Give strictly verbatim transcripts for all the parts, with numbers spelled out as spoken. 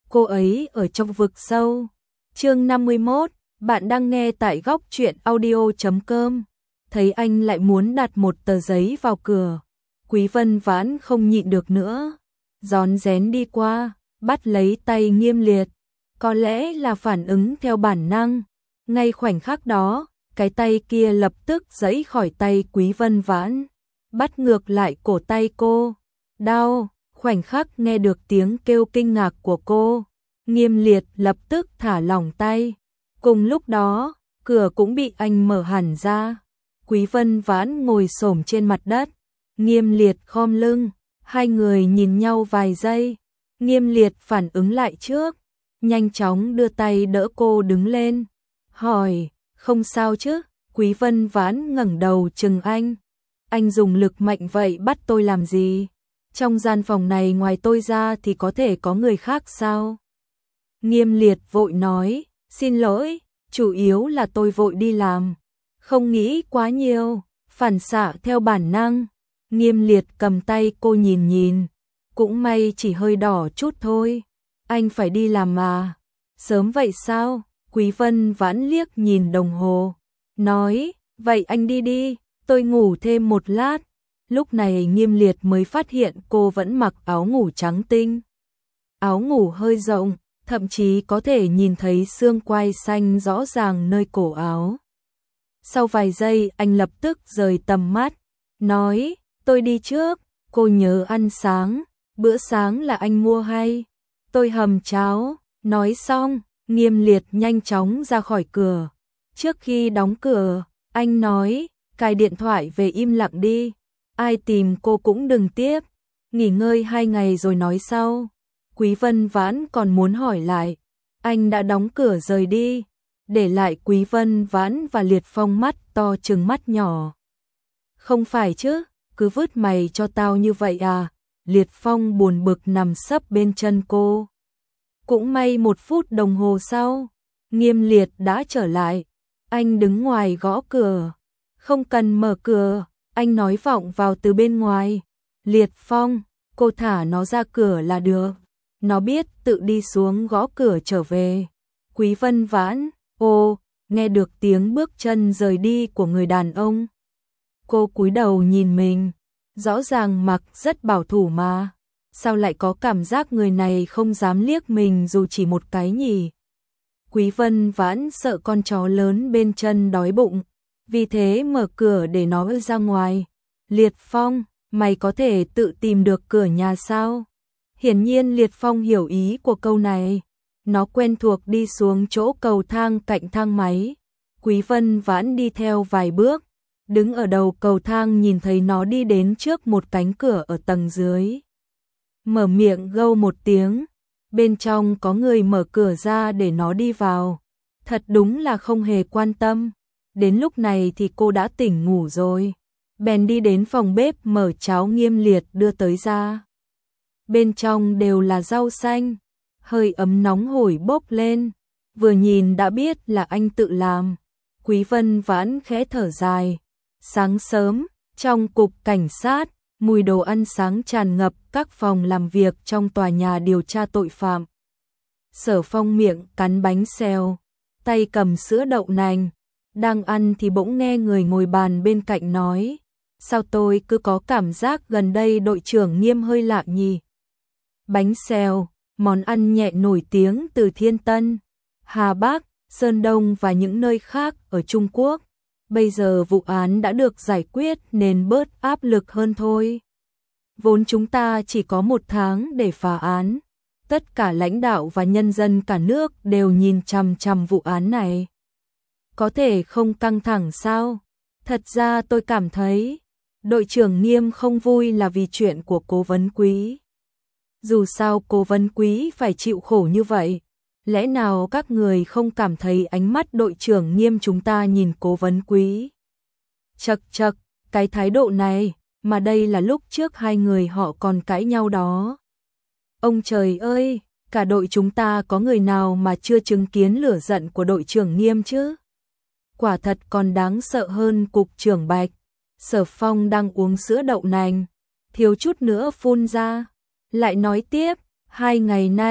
cô ấy ở trong vực sâu. Chương năm mươi mốt, bạn đang nghe tại góc truyện audio chấm com. Thấy anh lại muốn đặt một tờ giấy vào cửa, Quý Vân Vãn không nhịn được nữa, rón rén đi qua, bắt lấy tay Nghiêm Liệt. Có lẽ là phản ứng theo bản năng, ngay khoảnh khắc đó, cái tay kia lập tức giãy khỏi tay Quý Vân Vãn, bắt ngược lại cổ tay cô. Đau. Khoảnh khắc nghe được tiếng kêu kinh ngạc của cô, Nghiêm Liệt lập tức thả lỏng tay. Cùng lúc đó, cửa cũng bị anh mở hẳn ra. Quý Vân Vãn ngồi xổm trên mặt đất, Nghiêm Liệt khom lưng, hai người nhìn nhau vài giây. Nghiêm Liệt phản ứng lại trước, nhanh chóng đưa tay đỡ cô đứng lên, hỏi, không sao chứ? Quý Vân Vãn ngẩng đầu chừng anh. Anh dùng lực mạnh vậy bắt tôi làm gì? Trong gian phòng này ngoài tôi ra thì có thể có người khác sao? Nghiêm Liệt vội nói, xin lỗi, chủ yếu là tôi vội đi làm, không nghĩ quá nhiều, phản xạ theo bản năng. Nghiêm Liệt cầm tay cô nhìn nhìn, cũng may chỉ hơi đỏ chút thôi. Anh phải đi làm mà. Sớm vậy sao? Quý Vân Vãn liếc nhìn đồng hồ, nói, vậy anh đi đi, tôi ngủ thêm một lát. Lúc này Nghiêm Liệt mới phát hiện cô vẫn mặc áo ngủ trắng tinh. Áo ngủ hơi rộng, thậm chí có thể nhìn thấy xương quai xanh rõ ràng nơi cổ áo. Sau vài giây anh lập tức rời tầm mắt, nói, tôi đi trước, cô nhớ ăn sáng, bữa sáng là anh mua hay? Tôi hầm cháo. Nói xong, Nghiêm Liệt nhanh chóng ra khỏi cửa. Trước khi đóng cửa, anh nói, cài điện thoại về im lặng đi. Ai tìm cô cũng đừng tiếp, nghỉ ngơi hai ngày rồi nói sau. Quý Vân Vãn còn muốn hỏi lại, anh đã đóng cửa rời đi, để lại Quý Vân Vãn và Liệt Phong mắt to trừng mắt nhỏ. Không phải chứ, cứ vứt mày cho tao như vậy à? Liệt Phong buồn bực nằm sấp bên chân cô. Cũng may một phút đồng hồ sau, Nghiêm Liệt đã trở lại. Anh đứng ngoài gõ cửa. Không cần mở cửa, anh nói vọng vào từ bên ngoài. Liệt Phong, cô thả nó ra cửa là được. Nó biết tự đi xuống gõ cửa trở về. Quý Vân Vãn, ô, nghe được tiếng bước chân rời đi của người đàn ông. Cô cúi đầu nhìn mình, rõ ràng mặc rất bảo thủ mà. Sao lại có cảm giác người này không dám liếc mình dù chỉ một cái nhỉ? Quý Vân Vãn sợ con chó lớn bên chân đói bụng, vì thế mở cửa để nó ra ngoài. Liệt Phong, mày có thể tự tìm được cửa nhà sao? Hiển nhiên Liệt Phong hiểu ý của câu này. Nó quen thuộc đi xuống chỗ cầu thang cạnh thang máy. Quý Vân Vãn đi theo vài bước, đứng ở đầu cầu thang nhìn thấy nó đi đến trước một cánh cửa ở tầng dưới. Mở miệng gâu một tiếng, bên trong có người mở cửa ra để nó đi vào. Thật đúng là không hề quan tâm. Đến lúc này thì cô đã tỉnh ngủ rồi. Bèn đi đến phòng bếp mở cháo Nghiêm Liệt đưa tới ra. Bên trong đều là rau xanh, hơi ấm nóng hổi bốc lên, vừa nhìn đã biết là anh tự làm. Quý Vân Vãn khẽ thở dài. Sáng sớm, trong cục cảnh sát, mùi đồ ăn sáng tràn ngập các phòng làm việc trong tòa nhà điều tra tội phạm. Sở Phong miệng cắn bánh xèo, tay cầm sữa đậu nành, đang ăn thì bỗng nghe người ngồi bàn bên cạnh nói, sao tôi cứ có cảm giác gần đây đội trưởng Nghiêm hơi lạ nhỉ? Bánh xèo, món ăn nhẹ nổi tiếng từ Thiên Tân, Hà Bắc, Sơn Đông và những nơi khác ở Trung Quốc. Bây giờ vụ án đã được giải quyết nên bớt áp lực hơn thôi. Vốn chúng ta chỉ có một tháng để phá án. Tất cả lãnh đạo và nhân dân cả nước đều nhìn chằm chằm vụ án này. Có thể không căng thẳng sao? Thật ra tôi cảm thấy đội trưởng Nghiêm không vui là vì chuyện của Cố Vấn Quý. Dù sao Cố Vấn Quý phải chịu khổ như vậy. Lẽ nào các người không cảm thấy ánh mắt đội trưởng Nghiêm chúng ta nhìn Cố Vấn Quý? Chậc chậc, cái thái độ này, mà đây là lúc trước hai người họ còn cãi nhau đó. Ông trời ơi, cả đội chúng ta có người nào mà chưa chứng kiến lửa giận của đội trưởng Nghiêm chứ? Quả thật còn đáng sợ hơn cục trưởng Bạch. Sở Phong đang uống sữa đậu nành, thiếu chút nữa phun ra. Lại nói tiếp, hai ngày nay,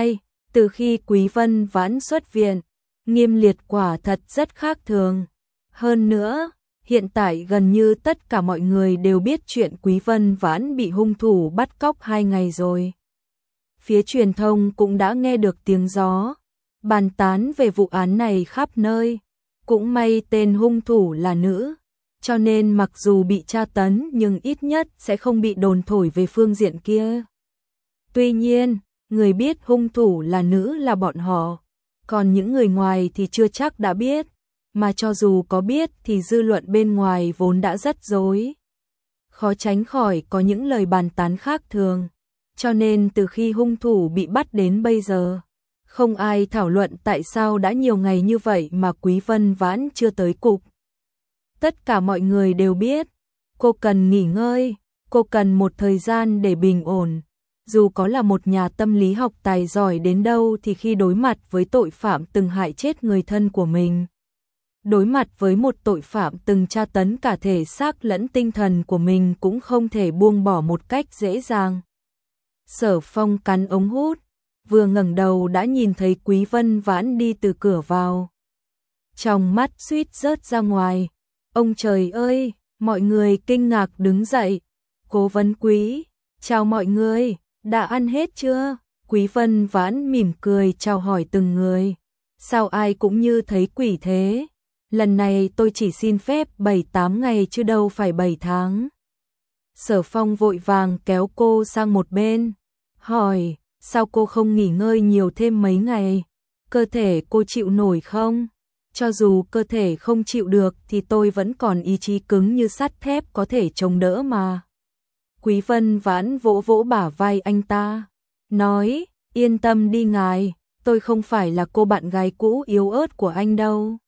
Từ khi Quý Vân Vãn xuất viện, Nghiêm Liệt quả thật rất khác thường. Hơn nữa, hiện tại gần như tất cả mọi người đều biết chuyện Quý Vân Vãn bị hung thủ bắt cóc hai ngày rồi. Phía truyền thông cũng đã nghe được tiếng gió, bàn tán về vụ án này khắp nơi. Cũng may tên hung thủ là nữ, cho nên mặc dù bị tra tấn nhưng ít nhất sẽ không bị đồn thổi về phương diện kia. Tuy nhiên, người biết hung thủ là nữ là bọn họ, còn những người ngoài thì chưa chắc đã biết, mà cho dù có biết thì dư luận bên ngoài vốn đã rất rối. Khó tránh khỏi có những lời bàn tán khác thường, cho nên từ khi hung thủ bị bắt đến bây giờ, không ai thảo luận tại sao đã nhiều ngày như vậy mà Quý Vân Vãn chưa tới cục. Tất cả mọi người đều biết, cô cần nghỉ ngơi, cô cần một thời gian để bình ổn. Dù có là một nhà tâm lý học tài giỏi đến đâu thì khi đối mặt với tội phạm từng hại chết người thân của mình, đối mặt với một tội phạm từng tra tấn cả thể xác lẫn tinh thần của mình cũng không thể buông bỏ một cách dễ dàng. Sở Phong cắn ống hút, vừa ngẩng đầu đã nhìn thấy Quý Vân Vãn đi từ cửa vào. Trong mắt suýt rớt ra ngoài. Ông trời ơi, mọi người kinh ngạc đứng dậy. Cố vấn Quý, chào mọi người, đã ăn hết chưa? Quý Vân Vãn mỉm cười chào hỏi từng người. Sao ai cũng như thấy quỷ thế? Lần này tôi chỉ xin phép bảy tám ngày chứ đâu phải bảy tháng. Sở Phong vội vàng kéo cô sang một bên, hỏi, sao cô không nghỉ ngơi nhiều thêm mấy ngày? Cơ thể cô chịu nổi không? Cho dù cơ thể không chịu được thì tôi vẫn còn ý chí cứng như sắt thép có thể chống đỡ mà. Quý Vân Vãn vỗ vỗ bả vai anh ta, nói, yên tâm đi ngài, tôi không phải là cô bạn gái cũ yếu ớt của anh đâu.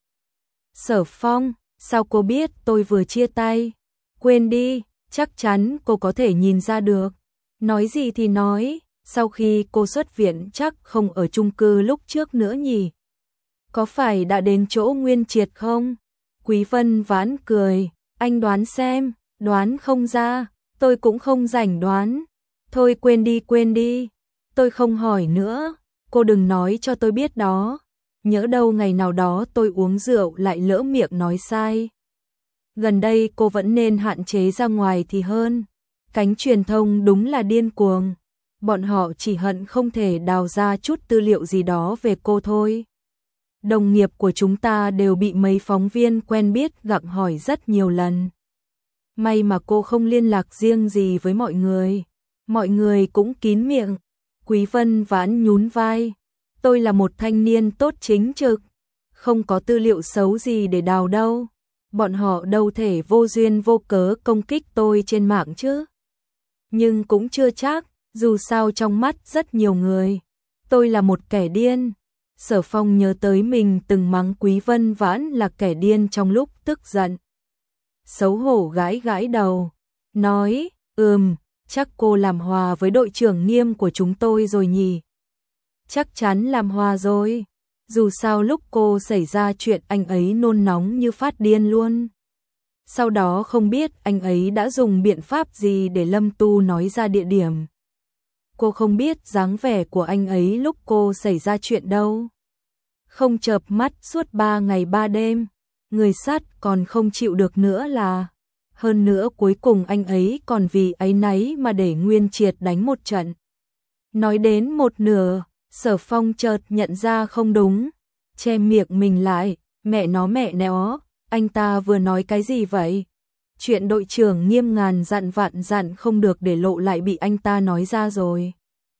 Sở Phong, sao cô biết tôi vừa chia tay? Quên đi, chắc chắn cô có thể nhìn ra được. Nói gì thì nói, sau khi cô xuất viện chắc không ở chung cư lúc trước nữa nhỉ? Có phải đã đến chỗ Nguyên Triệt không? Quý Vân Vãn cười, anh đoán xem, đoán không ra, tôi cũng không rảnh đoán. Thôi quên đi quên đi, tôi không hỏi nữa, cô đừng nói cho tôi biết đó. Nhỡ đâu ngày nào đó tôi uống rượu lại lỡ miệng nói sai. Gần đây cô vẫn nên hạn chế ra ngoài thì hơn. Cánh truyền thông đúng là điên cuồng. Bọn họ chỉ hận không thể đào ra chút tư liệu gì đó về cô thôi. Đồng nghiệp của chúng ta đều bị mấy phóng viên quen biết gặng hỏi rất nhiều lần. May mà cô không liên lạc riêng gì với mọi người. Mọi người cũng kín miệng. Quý Vân Vãn nhún vai. Tôi là một thanh niên tốt chính trực. Không có tư liệu xấu gì để đào đâu. Bọn họ đâu thể vô duyên vô cớ công kích tôi trên mạng chứ. Nhưng cũng chưa chắc, dù sao trong mắt rất nhiều người, tôi là một kẻ điên. Sở Phong nhớ tới mình từng mắng Quý Vân Vãn là kẻ điên trong lúc tức giận. Xấu hổ gãi gãi đầu, nói, ừm, chắc cô làm hòa với đội trưởng Nghiêm của chúng tôi rồi nhỉ. Chắc chắn làm hòa rồi, dù sao lúc cô xảy ra chuyện anh ấy nôn nóng như phát điên luôn. Sau đó không biết anh ấy đã dùng biện pháp gì để Lâm Tu nói ra địa điểm. Cô không biết dáng vẻ của anh ấy lúc cô xảy ra chuyện đâu. Không chợp mắt suốt ba ngày ba đêm, người sát còn không chịu được nữa là. Hơn nữa cuối cùng anh ấy còn vì áy náy mà để Nguyên Triệt đánh một trận. Nói đến một nửa, Sở Phong chợt nhận ra không đúng, che miệng mình lại, mẹ nó mẹ nó, anh ta vừa nói cái gì vậy? Chuyện đội trưởng Nghiêm ngàn dặn vạn dặn không được để lộ lại bị anh ta nói ra rồi.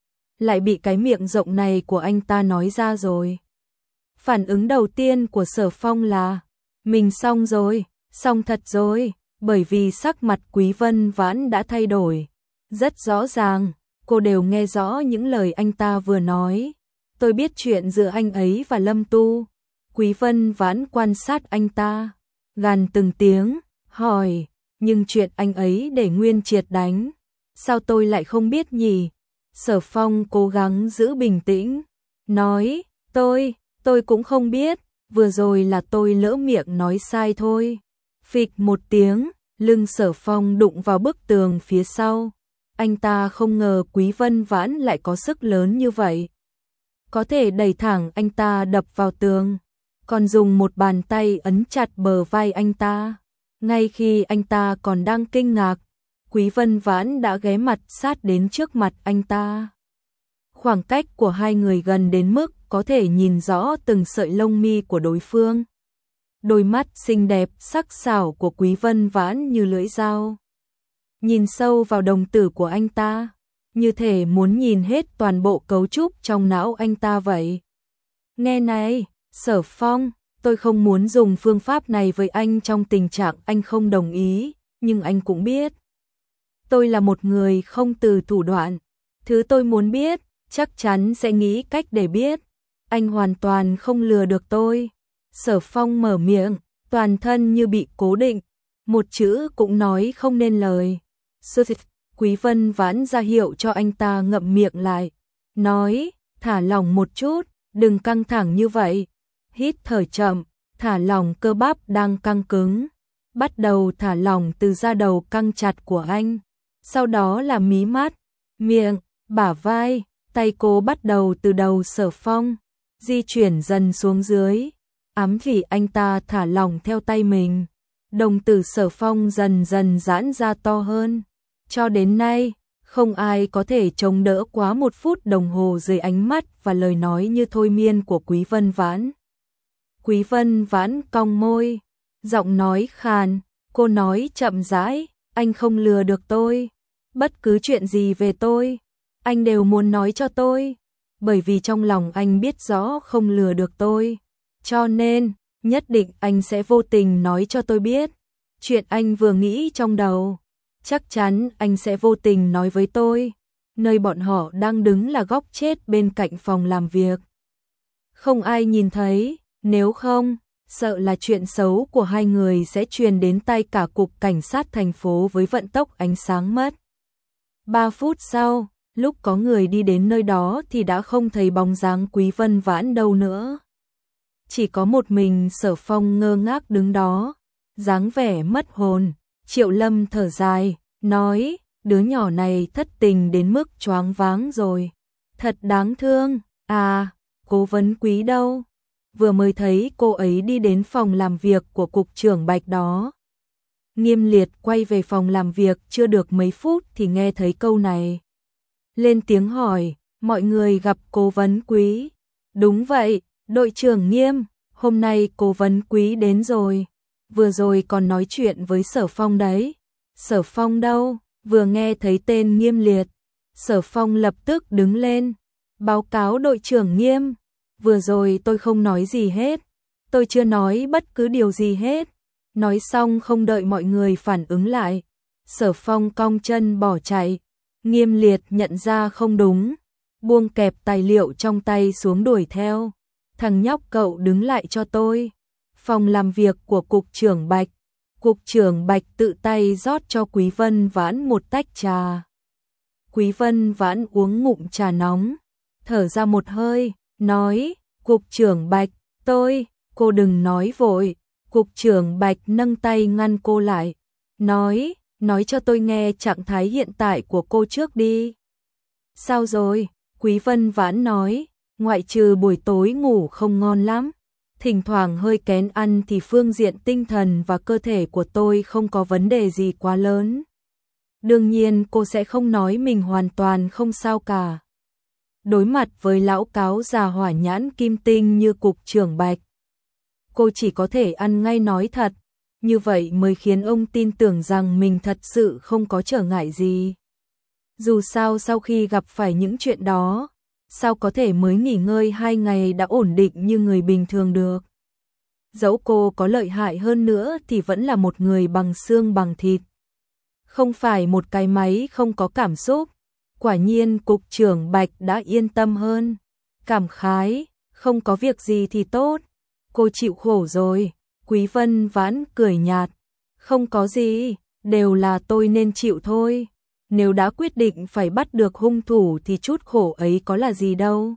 Lại bị cái miệng rộng này của anh ta nói ra rồi. Phản ứng đầu tiên của Sở Phong là, mình xong rồi, xong thật rồi, bởi vì sắc mặt Quý Vân Vãn đã thay đổi. Rất rõ ràng, cô đều nghe rõ những lời anh ta vừa nói. Tôi biết chuyện giữa anh ấy và Lâm Tu. Quý Vân Vãn quan sát anh ta, gằn từng tiếng, hỏi, nhưng chuyện anh ấy để Nguyên Triệt đánh, sao tôi lại không biết nhỉ? Sở Phong cố gắng giữ bình tĩnh, nói, tôi, tôi cũng không biết, vừa rồi là tôi lỡ miệng nói sai thôi. Phịch một tiếng, lưng Sở Phong đụng vào bức tường phía sau. Anh ta không ngờ Quý Vân Vãn lại có sức lớn như vậy. có thể đẩy thẳng anh ta đập vào tường, còn dùng một bàn tay ấn chặt bờ vai anh ta. Ngay khi anh ta còn đang kinh ngạc, Quý Vân Vãn đã ghé mặt sát đến trước mặt anh ta. Khoảng cách của hai người gần đến mức có thể nhìn rõ từng sợi lông mi của đối phương. Đôi mắt xinh đẹp sắc sảo của Quý Vân Vãn như lưỡi dao. Nhìn sâu vào đồng tử của anh ta, như thể muốn nhìn hết toàn bộ cấu trúc trong não anh ta vậy. Nghe này, Sở Phong, tôi không muốn dùng phương pháp này với anh trong tình trạng anh không đồng ý, nhưng anh cũng biết. Tôi là một người không từ thủ đoạn. Thứ tôi muốn biết, chắc chắn sẽ nghĩ cách để biết. Anh hoàn toàn không lừa được tôi. Sở Phong mở miệng, toàn thân như bị cố định, một chữ cũng nói không nên lời. Quý Vân Vãn ra hiệu cho anh ta ngậm miệng lại, nói, thả lỏng một chút, đừng căng thẳng như vậy. Hít thở chậm, thả lỏng cơ bắp đang căng cứng, bắt đầu thả lỏng từ da đầu căng chặt của anh, sau đó là mí mắt, miệng, bả vai, tay cô bắt đầu từ đầu Sở Phong, di chuyển dần xuống dưới, ám chỉ anh ta thả lỏng theo tay mình. Đồng tử Sở Phong dần dần giãn ra to hơn. Cho đến nay, không ai có thể chống đỡ quá một phút đồng hồ dưới ánh mắt và lời nói như thôi miên của Quý Vân Vãn. Quý Vân Vãn cong môi, giọng nói khàn, cô nói chậm rãi, anh không lừa được tôi. Bất cứ chuyện gì về tôi, anh đều muốn nói cho tôi, bởi vì trong lòng anh biết rõ không lừa được tôi. Cho nên, nhất định anh sẽ vô tình nói cho tôi biết. Chuyện anh vừa nghĩ trong đầu, chắc chắn anh sẽ vô tình nói với tôi. Nơi bọn họ đang đứng là góc chết bên cạnh phòng làm việc. Không ai nhìn thấy, nếu không, sợ là chuyện xấu của hai người sẽ truyền đến tay cả cục cảnh sát thành phố với vận tốc ánh sáng mất. Ba phút sau, lúc có người đi đến nơi đó thì đã không thấy bóng dáng Quý Vân Vãn đâu nữa. Chỉ có một mình Sở Phong ngơ ngác đứng đó, dáng vẻ mất hồn. Triệu Lâm thở dài, nói, đứa nhỏ này thất tình đến mức choáng váng rồi. Thật đáng thương. À, Cố vấn Quý đâu? Vừa mới thấy cô ấy đi đến phòng làm việc của cục trưởng Bạch đó. Nghiêm Liệt quay về phòng làm việc chưa được mấy phút thì nghe thấy câu này. Lên tiếng hỏi, mọi người gặp Cố vấn Quý. Đúng vậy, đội trưởng Nghiêm, hôm nay Cố vấn Quý đến rồi. Vừa rồi còn nói chuyện với Sở Phong đấy. Sở Phong đâu? Vừa nghe thấy tên Nghiêm Liệt, Sở Phong lập tức đứng lên. Báo cáo đội trưởng Nghiêm, vừa rồi tôi không nói gì hết. Tôi chưa nói bất cứ điều gì hết. Nói xong không đợi mọi người phản ứng lại, Sở Phong cong chân bỏ chạy. Nghiêm Liệt nhận ra không đúng, buông kẹp tài liệu trong tay xuống đuổi theo. Thằng nhóc cậu đứng lại cho tôi. Phòng làm việc của cục trưởng Bạch. Cục trưởng Bạch tự tay rót cho Quý Vân Vãn một tách trà. Quý Vân Vãn uống ngụm trà nóng, thở ra một hơi, nói, Cục trưởng Bạch, tôi, cô đừng nói vội. Cục trưởng Bạch nâng tay ngăn cô lại, nói, nói cho tôi nghe trạng thái hiện tại của cô trước đi. Sao rồi? Quý Vân Vãn nói, ngoại trừ buổi tối ngủ không ngon lắm, thỉnh thoảng hơi kén ăn thì phương diện tinh thần và cơ thể của tôi không có vấn đề gì quá lớn. Đương nhiên cô sẽ không nói mình hoàn toàn không sao cả. Đối mặt với lão cáo già hỏa nhãn kim tinh như cục trưởng Bạch, cô chỉ có thể ăn ngay nói thật, như vậy mới khiến ông tin tưởng rằng mình thật sự không có trở ngại gì. Dù sao sau khi gặp phải những chuyện đó, sao có thể mới nghỉ ngơi hai ngày đã ổn định như người bình thường được. Dẫu cô có lợi hại hơn nữa thì vẫn là một người bằng xương bằng thịt, không phải một cái máy không có cảm xúc. Quả nhiên cục trưởng Bạch đã yên tâm hơn, cảm khái, không có việc gì thì tốt. Cô chịu khổ rồi. Quý Vân Vãn cười nhạt, không có gì, đều là tôi nên chịu thôi. Nếu đã quyết định phải bắt được hung thủ thì chút khổ ấy có là gì đâu.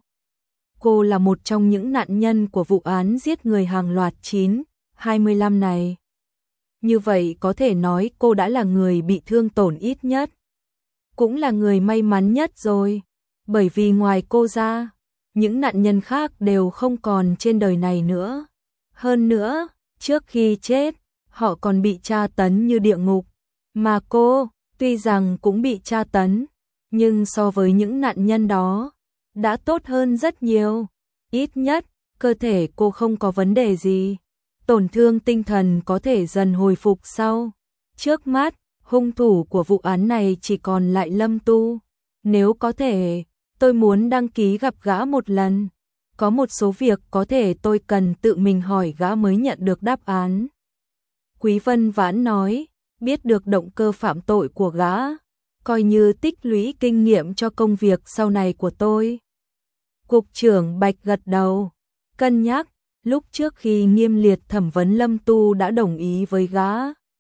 Cô là một trong những nạn nhân của vụ án giết người hàng loạt chín hai mươi lăm này. Như vậy có thể nói cô đã là người bị thương tổn ít nhất, cũng là người may mắn nhất rồi. Bởi vì ngoài cô ra, những nạn nhân khác đều không còn trên đời này nữa. Hơn nữa, trước khi chết, họ còn bị tra tấn như địa ngục. Mà cô, tuy rằng cũng bị tra tấn, nhưng so với những nạn nhân đó, đã tốt hơn rất nhiều. Ít nhất, cơ thể cô không có vấn đề gì. Tổn thương tinh thần có thể dần hồi phục sau. Trước mắt, hung thủ của vụ án này chỉ còn lại Lâm Tu. Nếu có thể, tôi muốn đăng ký gặp gã một lần. Có một số việc có thể tôi cần tự mình hỏi gã mới nhận được đáp án. Quý Vân Vãn nói, biết được động cơ phạm tội của gã, coi như tích lũy kinh nghiệm cho công việc sau này của tôi. Cục trưởng Bạch gật đầu, cân nhắc, lúc trước khi nghiêm liệt thẩm vấn Lâm Tu đã đồng ý với gã.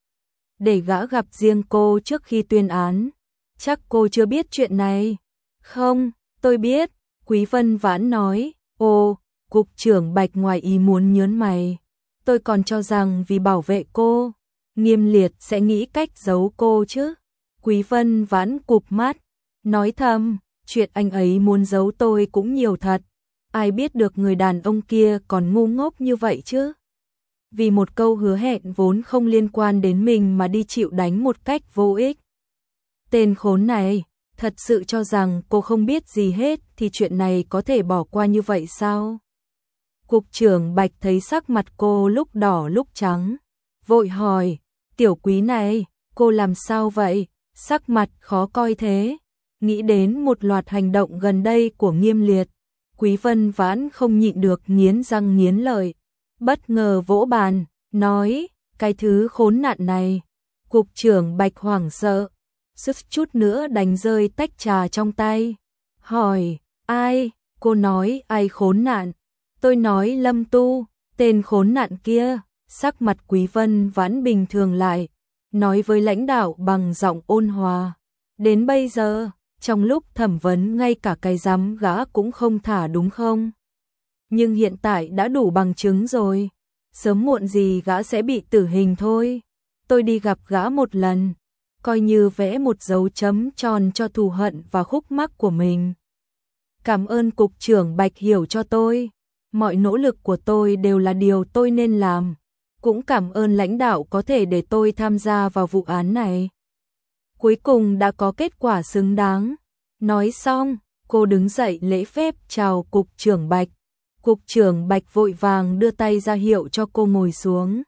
Để gã gặp riêng cô trước khi tuyên án. Chắc cô chưa biết chuyện này. Không, tôi biết, Quý Vân Vãn nói. Ồ, Cục trưởng Bạch ngoài ý muốn nhớn mày. Tôi còn cho rằng vì bảo vệ cô, Nghiêm liệt sẽ nghĩ cách giấu cô chứ. Quý Vân Vãn cụp mắt, nói thầm, chuyện anh ấy muốn giấu tôi cũng nhiều thật. Ai biết được người đàn ông kia còn ngu ngốc như vậy chứ. Vì một câu hứa hẹn vốn không liên quan đến mình mà đi chịu đánh một cách vô ích. Tên khốn này, thật sự cho rằng cô không biết gì hết thì chuyện này có thể bỏ qua như vậy sao? Cục trưởng Bạch thấy sắc mặt cô lúc đỏ lúc trắng, vội hỏi, tiểu Quý này, cô làm sao vậy? Sắc mặt khó coi thế. Nghĩ đến một loạt hành động gần đây của Nghiêm liệt, Quý Vân Vãn không nhịn được nghiến răng nghiến lợi, bất ngờ vỗ bàn, nói, cái thứ khốn nạn này. Cục trưởng Bạch hoảng sợ, suýt chút nữa đánh rơi tách trà trong tay. Hỏi, ai? Cô nói ai khốn nạn? Tôi nói Lâm Tu, tên khốn nạn kia. Sắc mặt Quý Vân Vãn bình thường lại, nói với lãnh đạo bằng giọng ôn hòa. Đến bây giờ, trong lúc thẩm vấn ngay cả cái giám gã cũng không thả đúng không? Nhưng hiện tại đã đủ bằng chứng rồi. Sớm muộn gì gã sẽ bị tử hình thôi. Tôi đi gặp gã một lần, coi như vẽ một dấu chấm tròn cho thù hận và khúc mắc của mình. Cảm ơn Cục trưởng Bạch hiểu cho tôi. Mọi nỗ lực của tôi đều là điều tôi nên làm. Cũng cảm ơn lãnh đạo có thể để tôi tham gia vào vụ án này. Cuối cùng đã có kết quả xứng đáng. Nói xong, cô đứng dậy lễ phép chào Cục trưởng Bạch. Cục trưởng Bạch vội vàng đưa tay ra hiệu cho cô ngồi xuống.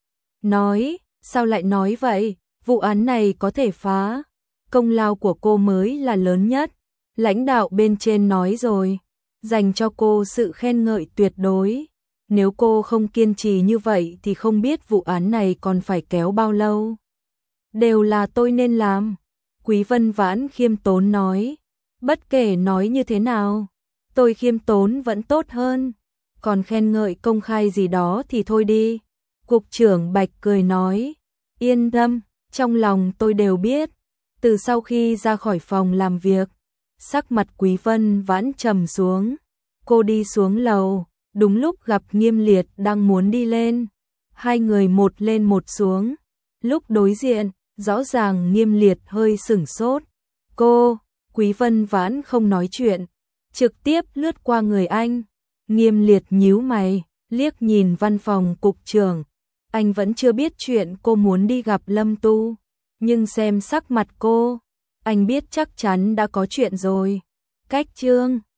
Nói, sao lại nói vậy? Vụ án này có thể phá. Công lao của cô mới là lớn nhất. Lãnh đạo bên trên nói rồi, dành cho cô sự khen ngợi tuyệt đối. Nếu cô không kiên trì như vậy thì không biết vụ án này còn phải kéo bao lâu. Đều là tôi nên làm. Quý Vân Vãn khiêm tốn nói. Bất kể nói như thế nào, tôi khiêm tốn vẫn tốt hơn. Còn khen ngợi công khai gì đó thì thôi đi. Cục trưởng Bạch cười nói. Yên tâm, trong lòng tôi đều biết. Từ sau khi ra khỏi phòng làm việc, sắc mặt Quý Vân Vãn trầm xuống. Cô đi xuống lầu, đúng lúc gặp Nghiêm liệt đang muốn đi lên. Hai người một lên một xuống. Lúc đối diện, rõ ràng Nghiêm liệt hơi sửng sốt. Cô, Quý Vân Vãn không nói chuyện, trực tiếp lướt qua người anh. Nghiêm liệt nhíu mày, liếc nhìn văn phòng cục trưởng. Anh vẫn chưa biết chuyện cô muốn đi gặp Lâm Tu, nhưng xem sắc mặt cô, anh biết chắc chắn đã có chuyện rồi. Cách chương